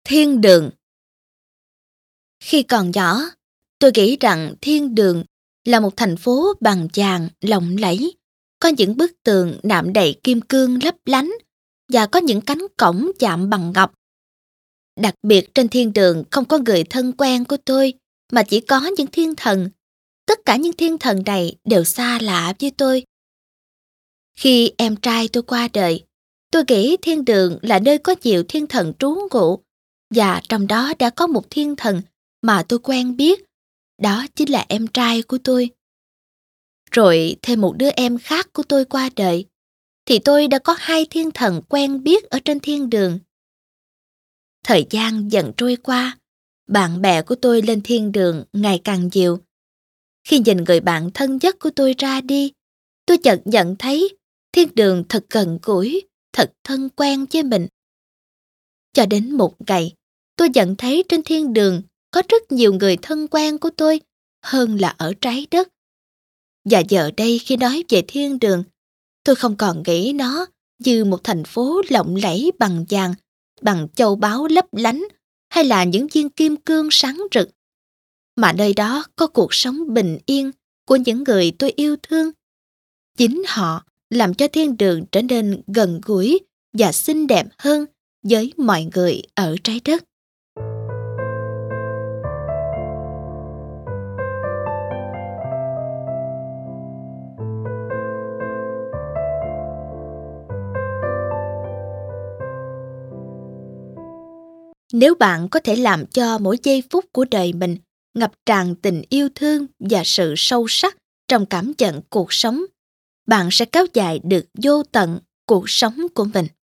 Thiên đường. Khi còn nhỏ, tôi nghĩ rằng thiên đường là một thành phố bằng vàng lộng lẫy, có những bức tường nạm đầy kim cương lấp lánh và có những cánh cổng chạm bằng ngọc. Đặc biệt trên thiên đường không có người thân quen của tôi, mà chỉ có những thiên thần. Tất cả những thiên thần này đều xa lạ với tôi. Khi em trai tôi qua đời, tôi nghĩ thiên đường là nơi có nhiều thiên thần trú ngụ, và trong đó đã có một thiên thần mà tôi quen biết, đó chính là em trai của tôi. Rồi thêm một đứa em khác của tôi qua đời, thì tôi đã có hai thiên thần quen biết ở trên thiên đường. Thời gian dần trôi qua, bạn bè của tôi lên thiên đường ngày càng nhiều. Khi nhìn người bạn thân nhất của tôi ra đi, tôi chợt nhận thấy thiên đường thật gần gũi, thật thân quen với mình. Cho đến một ngày, tôi nhận thấy trên thiên đường có rất nhiều người thân quen của tôi hơn là ở trái đất. Và giờ đây khi nói về thiên đường, tôi không còn nghĩ nó như một thành phố lộng lẫy bằng vàng, bằng châu báu lấp lánh hay là những viên kim cương sáng rực, mà nơi đó có cuộc sống bình yên của những người tôi yêu thương. Chính họ làm cho thiên đường trở nên gần gũi và xinh đẹp hơn với mọi người ở trái đất. Nếu bạn có thể làm cho mỗi giây phút của đời mình ngập tràn tình yêu thương và sự sâu sắc trong cảm nhận cuộc sống, bạn sẽ kéo dài được vô tận cuộc sống của mình.